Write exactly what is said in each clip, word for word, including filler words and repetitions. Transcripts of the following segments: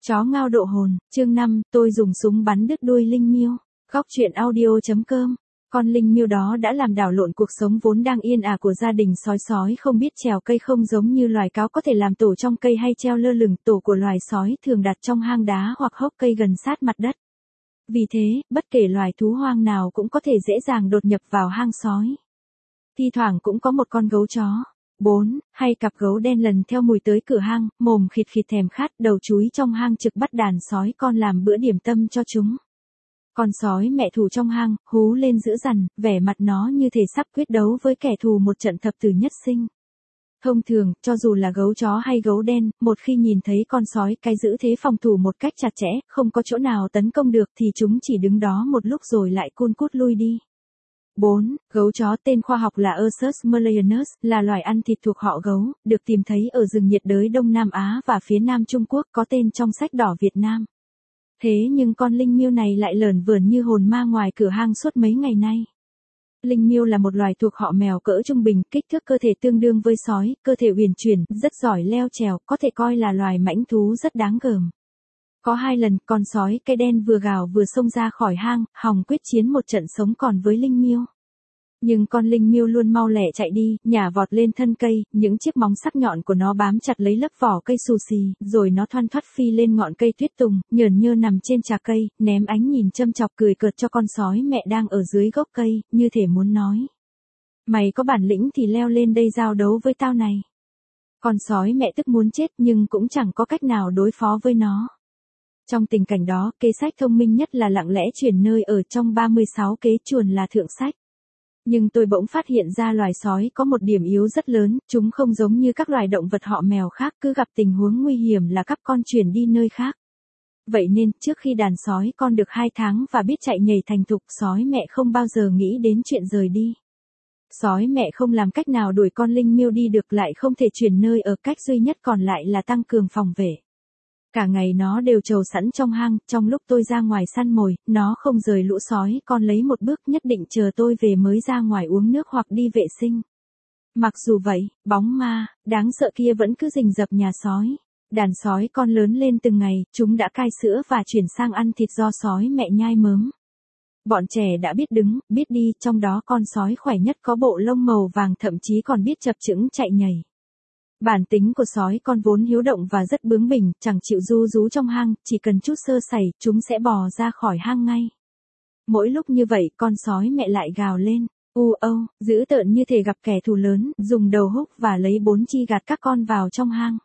Chó ngao độ hồn, chương năm, tôi dùng súng bắn đứt đuôi linh miêu. Góc truyện audio.com. Con linh miêu đó đã làm đảo lộn cuộc sống vốn đang yên ả của gia đình sói sói không biết trèo cây, không giống như loài cáo có thể làm tổ trong cây hay treo lơ lửng. Tổ của loài sói thường đặt trong hang đá hoặc hốc cây gần sát mặt đất. Vì thế, bất kể loài thú hoang nào cũng có thể dễ dàng đột nhập vào hang sói. Thi thoảng cũng có một con gấu chó, bốn, hay cặp gấu đen lần theo mùi tới cửa hang, mồm khịt khịt thèm khát, đầu chúi trong hang trực bắt đàn sói con làm bữa điểm tâm cho chúng. Con sói mẹ thủ trong hang, hú lên dữ dằn, vẻ mặt nó như thể sắp quyết đấu với kẻ thù một trận thập tử nhất sinh. Thông thường, cho dù là gấu chó hay gấu đen, một khi nhìn thấy con sói cái giữ thế phòng thủ một cách chặt chẽ, không có chỗ nào tấn công được thì chúng chỉ đứng đó một lúc rồi lại cun cút lui đi. bốn. Gấu chó tên khoa học là Ursus Malleolus, là loài ăn thịt thuộc họ gấu, được tìm thấy ở rừng nhiệt đới Đông Nam Á và phía Nam Trung Quốc, có tên trong sách đỏ Việt Nam. Thế nhưng con linh miêu này lại lởn vởn như hồn ma ngoài cửa hang suốt mấy ngày nay. Linh miêu là một loài thuộc họ mèo cỡ trung bình, kích thước cơ thể tương đương với sói, cơ thể uyển chuyển, rất giỏi leo trèo, có thể coi là loài mãnh thú rất đáng gờm. Có hai lần, con sói cây đen vừa gào vừa xông ra khỏi hang, hòng quyết chiến một trận sống còn với linh miêu. Nhưng con linh miêu luôn mau lẹ chạy đi, nhả vọt lên thân cây, những chiếc móng sắc nhọn của nó bám chặt lấy lớp vỏ cây xù xì, rồi nó thoăn thoắt phi lên ngọn cây tuyết tùng, nhởn nhơ nằm trên trà cây, ném ánh nhìn châm chọc cười cợt cho con sói mẹ đang ở dưới gốc cây, như thể muốn nói: mày có bản lĩnh thì leo lên đây giao đấu với tao này. Con sói mẹ tức muốn chết nhưng cũng chẳng có cách nào đối phó với nó. Trong tình cảnh đó, kế sách thông minh nhất là lặng lẽ chuyển nơi ở trong ba mươi sáu kế chuồn là thượng sách. Nhưng tôi bỗng phát hiện ra loài sói có một điểm yếu rất lớn, chúng không giống như các loài động vật họ mèo khác, cứ gặp tình huống nguy hiểm là cắp con chuyển đi nơi khác. Vậy nên, trước khi đàn sói con được hai tháng và biết chạy nhảy thành thục, sói mẹ không bao giờ nghĩ đến chuyện rời đi. Sói mẹ không làm cách nào đuổi con linh miêu đi được, lại không thể chuyển nơi ở, cách duy nhất còn lại là tăng cường phòng vệ. Cả ngày nó đều trầu sẵn trong hang, trong lúc tôi ra ngoài săn mồi, nó không rời lũ sói con lấy một bước, nhất định chờ tôi về mới ra ngoài uống nước hoặc đi vệ sinh. Mặc dù vậy, bóng ma đáng sợ kia vẫn cứ rình rập nhà sói. Đàn sói con lớn lên từng ngày, chúng đã cai sữa và chuyển sang ăn thịt do sói mẹ nhai mớm. Bọn trẻ đã biết đứng, biết đi, trong đó con sói khỏe nhất có bộ lông màu vàng, thậm chí còn biết chập chững chạy nhảy. Bản tính của sói con vốn hiếu động và rất bướng bỉnh, chẳng chịu ru rú trong hang, chỉ cần chút sơ sẩy, chúng sẽ bò ra khỏi hang ngay. Mỗi lúc như vậy, con sói mẹ lại gào lên, u âu, dữ tợn như thể gặp kẻ thù lớn, dùng đầu húc và lấy bốn chi gạt các con vào trong hang.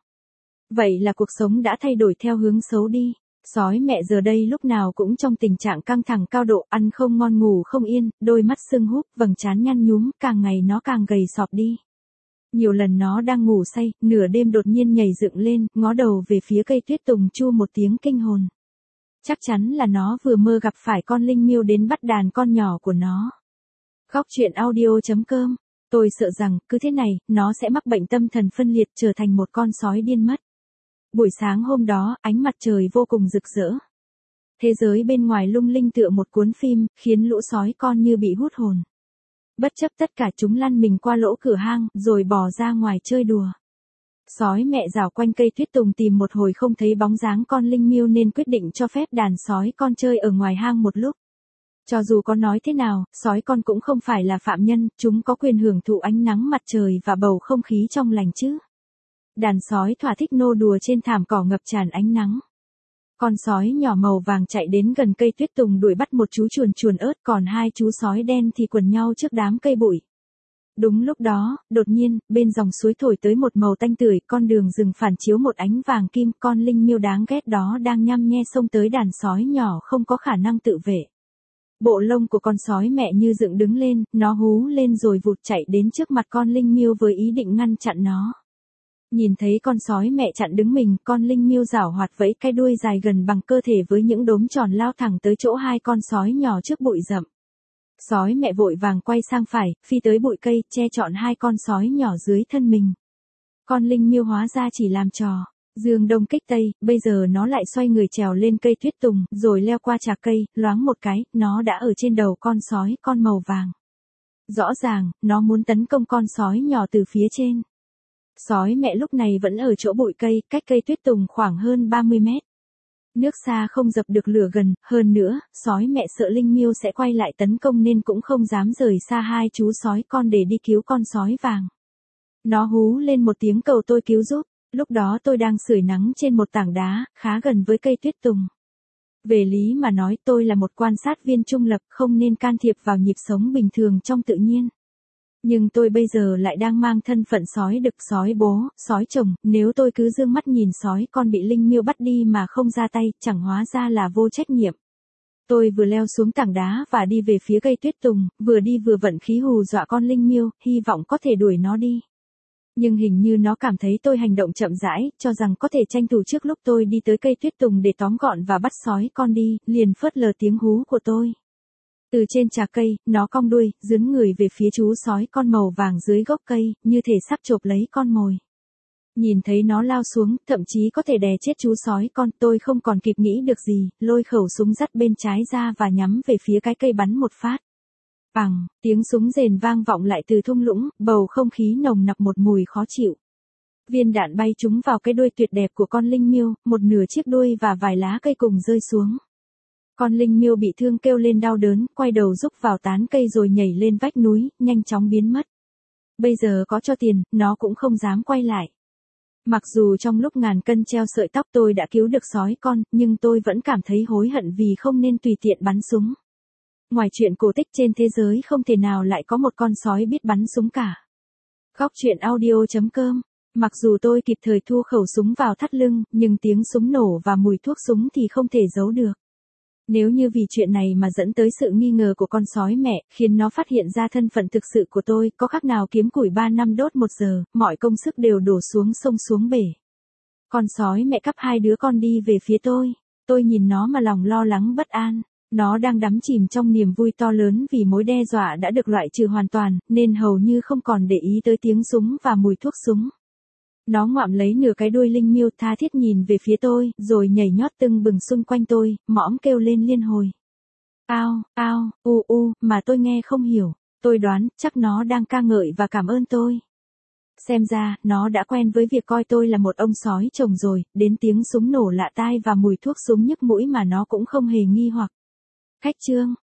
Vậy là cuộc sống đã thay đổi theo hướng xấu đi. Sói mẹ giờ đây lúc nào cũng trong tình trạng căng thẳng cao độ, ăn không ngon ngủ không yên, đôi mắt sưng húp, vầng trán nhăn nhúm, càng ngày nó càng gầy sọp đi. Nhiều lần nó đang ngủ say, nửa đêm đột nhiên nhảy dựng lên, ngó đầu về phía cây tuyết tùng, chu một tiếng kinh hồn. Chắc chắn là nó vừa mơ gặp phải con linh miêu đến bắt đàn con nhỏ của nó. Góc truyện audio.com. Tôi sợ rằng, cứ thế này, nó sẽ mắc bệnh tâm thần phân liệt, trở thành một con sói điên mất. Buổi sáng hôm đó, ánh mặt trời vô cùng rực rỡ. Thế giới bên ngoài lung linh tựa một cuốn phim, khiến lũ sói con như bị hút hồn. Bất chấp tất cả, chúng lăn mình qua lỗ cửa hang, rồi bò ra ngoài chơi đùa. Sói mẹ rảo quanh cây tuyết tùng tìm một hồi không thấy bóng dáng con linh miêu nên quyết định cho phép đàn sói con chơi ở ngoài hang một lúc. Cho dù có nói thế nào, sói con cũng không phải là phạm nhân, chúng có quyền hưởng thụ ánh nắng mặt trời và bầu không khí trong lành chứ. Đàn sói thỏa thích nô đùa trên thảm cỏ ngập tràn ánh nắng. Con sói nhỏ màu vàng chạy đến gần cây tuyết tùng đuổi bắt một chú chuồn chuồn ớt, còn hai chú sói đen thì quần nhau trước đám cây bụi. Đúng lúc đó, đột nhiên, bên dòng suối thổi tới một màu tanh tưởi, con đường rừng phản chiếu một ánh vàng kim, con linh miêu đáng ghét đó đang nhăm nhe xông tới đàn sói nhỏ không có khả năng tự vệ. Bộ lông của con sói mẹ như dựng đứng lên, nó hú lên rồi vụt chạy đến trước mặt con linh miêu với ý định ngăn chặn nó. Nhìn thấy con sói mẹ chặn đứng mình, con linh miêu giảo hoạt vẫy cái đuôi dài gần bằng cơ thể với những đốm tròn lao thẳng tới chỗ hai con sói nhỏ trước bụi rậm. Sói mẹ vội vàng quay sang phải, phi tới bụi cây, che trọn hai con sói nhỏ dưới thân mình. Con linh miêu hóa ra chỉ làm trò. Dương đông kích tây, bây giờ nó lại xoay người trèo lên cây tuyết tùng, rồi leo qua trà cây, loáng một cái, nó đã ở trên đầu con sói con màu vàng. Rõ ràng, nó muốn tấn công con sói nhỏ từ phía trên. Sói mẹ lúc này vẫn ở chỗ bụi cây, cách cây tuyết tùng khoảng hơn ba mươi mét. Nước xa không dập được lửa gần, hơn nữa, sói mẹ sợ linh miêu sẽ quay lại tấn công nên cũng không dám rời xa hai chú sói con để đi cứu con sói vàng. Nó hú lên một tiếng cầu tôi cứu giúp, lúc đó tôi đang sưởi nắng trên một tảng đá, khá gần với cây tuyết tùng. Về lý mà nói tôi là một quan sát viên trung lập không nên can thiệp vào nhịp sống bình thường trong tự nhiên. Nhưng tôi bây giờ lại đang mang thân phận sói đực, sói bố, sói chồng, nếu tôi cứ dương mắt nhìn sói con bị linh miêu bắt đi mà không ra tay, chẳng hóa ra là vô trách nhiệm. Tôi vừa leo xuống tảng đá và đi về phía cây tuyết tùng, vừa đi vừa vận khí hù dọa con linh miêu, hy vọng có thể đuổi nó đi. Nhưng hình như nó cảm thấy tôi hành động chậm rãi, cho rằng có thể tranh thủ trước lúc tôi đi tới cây tuyết tùng để tóm gọn và bắt sói con đi, liền phớt lờ tiếng hú của tôi. Từ trên trà cây, nó cong đuôi, dướn người về phía chú sói con màu vàng dưới gốc cây, như thể sắp chộp lấy con mồi. Nhìn thấy nó lao xuống, thậm chí có thể đè chết chú sói con, tôi không còn kịp nghĩ được gì, lôi khẩu súng dắt bên trái ra và nhắm về phía cái cây bắn một phát. Bằng, tiếng súng rền vang vọng lại từ thung lũng, bầu không khí nồng nặc một mùi khó chịu. Viên đạn bay trúng vào cái đuôi tuyệt đẹp của con linh miêu, một nửa chiếc đuôi và vài lá cây cùng rơi xuống. Con linh miêu bị thương kêu lên đau đớn, quay đầu rúc vào tán cây rồi nhảy lên vách núi, nhanh chóng biến mất. Bây giờ có cho tiền, nó cũng không dám quay lại. Mặc dù trong lúc ngàn cân treo sợi tóc tôi đã cứu được sói con, nhưng tôi vẫn cảm thấy hối hận vì không nên tùy tiện bắn súng. Ngoài chuyện cổ tích trên thế giới không thể nào lại có một con sói biết bắn súng cả. Góc truyện audio chấm com. Mặc dù tôi kịp thời thu khẩu súng vào thắt lưng, nhưng tiếng súng nổ và mùi thuốc súng thì không thể giấu được. Nếu như vì chuyện này mà dẫn tới sự nghi ngờ của con sói mẹ, khiến nó phát hiện ra thân phận thực sự của tôi, có khác nào kiếm củi ba năm đốt một giờ, mọi công sức đều đổ xuống sông xuống bể. Con sói mẹ cắp hai đứa con đi về phía tôi, tôi nhìn nó mà lòng lo lắng bất an. Nó đang đắm chìm trong niềm vui to lớn vì mối đe dọa đã được loại trừ hoàn toàn, nên hầu như không còn để ý tới tiếng súng và mùi thuốc súng. Nó ngoạm lấy nửa cái đuôi linh miêu tha thiết nhìn về phía tôi, rồi nhảy nhót tưng bừng xung quanh tôi, mõm kêu lên liên hồi. Ao, ao, u u, mà tôi nghe không hiểu. Tôi đoán, chắc nó đang ca ngợi và cảm ơn tôi. Xem ra, nó đã quen với việc coi tôi là một ông sói chồng rồi, đến tiếng súng nổ lạ tai và mùi thuốc súng nhức mũi mà nó cũng không hề nghi hoặc. Khách chương.